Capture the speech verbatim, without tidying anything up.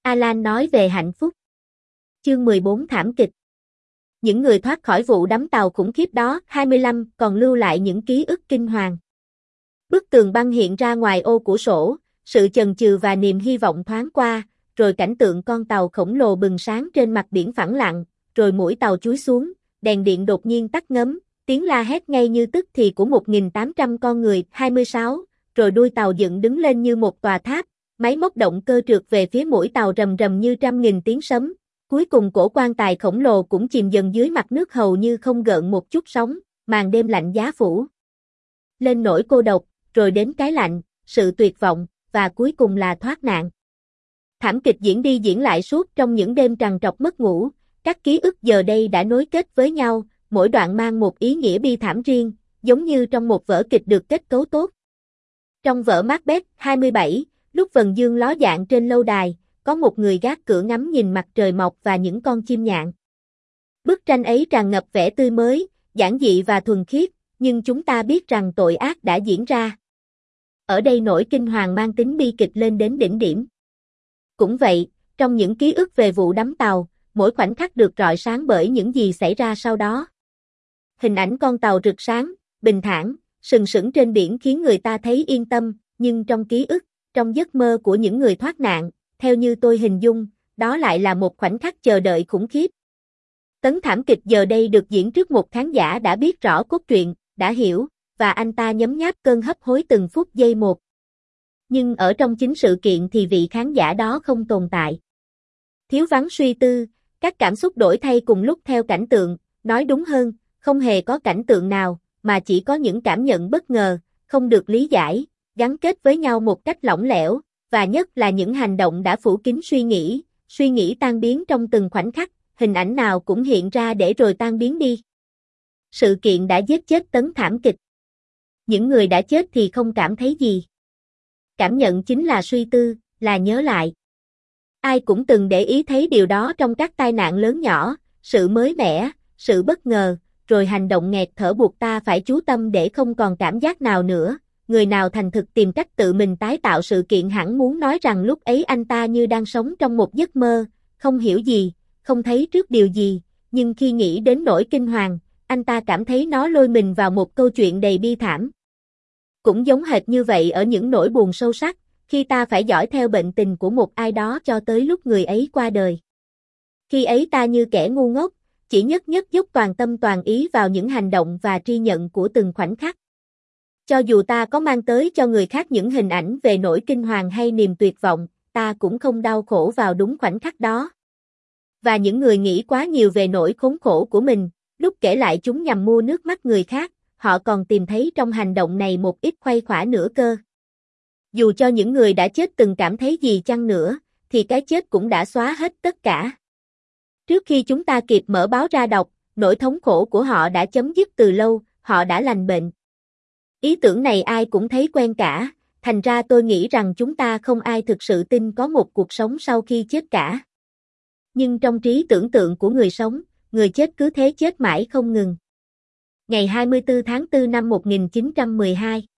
Alan nói về hạnh phúc. Chương mười bốn Thảm kịch. Những người thoát khỏi vụ đắm tàu khủng khiếp đó, hai mươi lăm, còn lưu lại những ký ức kinh hoàng. Bức tường băng hiện ra ngoài ô cửa sổ, sự chần chừ và niềm hy vọng thoáng qua, rồi cảnh tượng con tàu khổng lồ bừng sáng trên mặt biển phẳng lặng, rồi mũi tàu chúi xuống, đèn điện đột nhiên tắt ngấm, tiếng la hét ngay như tức thì của một nghìn tám trăm con người, hai mươi sáu, rồi đuôi tàu dựng đứng lên như một tòa tháp, máy móc động cơ trượt về phía mũi tàu rầm rầm như trăm nghìn tiếng sấm. Cuối cùng cổ quan tài khổng lồ cũng chìm dần dưới mặt nước hầu như không gợn một chút sóng, màn đêm lạnh giá phủ lên nỗi cô độc, rồi đến cái lạnh, sự tuyệt vọng, và cuối cùng là thoát nạn. Thảm kịch diễn đi diễn lại suốt trong những đêm trằn trọc mất ngủ, các ký ức giờ đây đã nối kết với nhau, mỗi đoạn mang một ý nghĩa bi thảm riêng, giống như trong một vở kịch được kết cấu tốt. Trong vở Macbeth hai mươi bảy, lúc vầng dương ló dạng trên lâu đài, có một người gác cửa ngắm nhìn mặt trời mọc và những con chim nhạn. Bức tranh ấy tràn ngập vẻ tươi mới, giản dị và thuần khiết, nhưng chúng ta biết rằng tội ác đã diễn ra. Ở đây nỗi kinh hoàng mang tính bi kịch lên đến đỉnh điểm. Cũng vậy, trong những ký ức về vụ đắm tàu, mỗi khoảnh khắc được rọi sáng bởi những gì xảy ra sau đó. Hình ảnh con tàu rực sáng, bình thản, sừng sững trên biển khiến người ta thấy yên tâm, nhưng trong ký ức, trong giấc mơ của những người thoát nạn, theo như tôi hình dung, đó lại là một khoảnh khắc chờ đợi khủng khiếp. Tấn thảm kịch giờ đây được diễn trước một khán giả đã biết rõ cốt truyện, đã hiểu, và anh ta nhấm nháp cơn hấp hối từng phút giây một. Nhưng ở trong chính sự kiện thì vị khán giả đó không tồn tại. Thiếu vắng suy tư, các cảm xúc đổi thay cùng lúc theo cảnh tượng, nói đúng hơn, không hề có cảnh tượng nào, mà chỉ có những cảm nhận bất ngờ, không được lý giải, gắn kết với nhau một cách lỏng lẻo, và nhất là những hành động đã phủ kín suy nghĩ, suy nghĩ tan biến trong từng khoảnh khắc, hình ảnh nào cũng hiện ra để rồi tan biến đi. Sự kiện đã giết chết tấn thảm kịch. Những người đã chết thì không cảm thấy gì. Cảm nhận chính là suy tư, là nhớ lại. Ai cũng từng để ý thấy điều đó trong các tai nạn lớn nhỏ, sự mới mẻ, sự bất ngờ, rồi hành động nghẹt thở buộc ta phải chú tâm để không còn cảm giác nào nữa. Người nào thành thực tìm cách tự mình tái tạo sự kiện hẳn muốn nói rằng lúc ấy anh ta như đang sống trong một giấc mơ, không hiểu gì, không thấy trước điều gì, nhưng khi nghĩ đến nỗi kinh hoàng, anh ta cảm thấy nó lôi mình vào một câu chuyện đầy bi thảm. Cũng giống hệt như vậy ở những nỗi buồn sâu sắc, khi ta phải dõi theo bệnh tình của một ai đó cho tới lúc người ấy qua đời. Khi ấy ta như kẻ ngu ngốc, chỉ nhất nhất dốc toàn tâm toàn ý vào những hành động và tri nhận của từng khoảnh khắc. Cho dù ta có mang tới cho người khác những hình ảnh về nỗi kinh hoàng hay niềm tuyệt vọng, ta cũng không đau khổ vào đúng khoảnh khắc đó. Và những người nghĩ quá nhiều về nỗi khốn khổ của mình, lúc kể lại chúng nhằm mua nước mắt người khác, họ còn tìm thấy trong hành động này một ít khuây khỏa nữa cơ. Dù cho những người đã chết từng cảm thấy gì chăng nữa, thì cái chết cũng đã xóa hết tất cả. Trước khi chúng ta kịp mở báo ra đọc, nỗi thống khổ của họ đã chấm dứt từ lâu, họ đã lành bệnh. Ý tưởng này ai cũng thấy quen cả, thành ra tôi nghĩ rằng chúng ta không ai thực sự tin có một cuộc sống sau khi chết cả. Nhưng trong trí tưởng tượng của người sống, người chết cứ thế chết mãi không ngừng. Ngày hai mươi tư tháng tư năm một nghìn chín trăm mười hai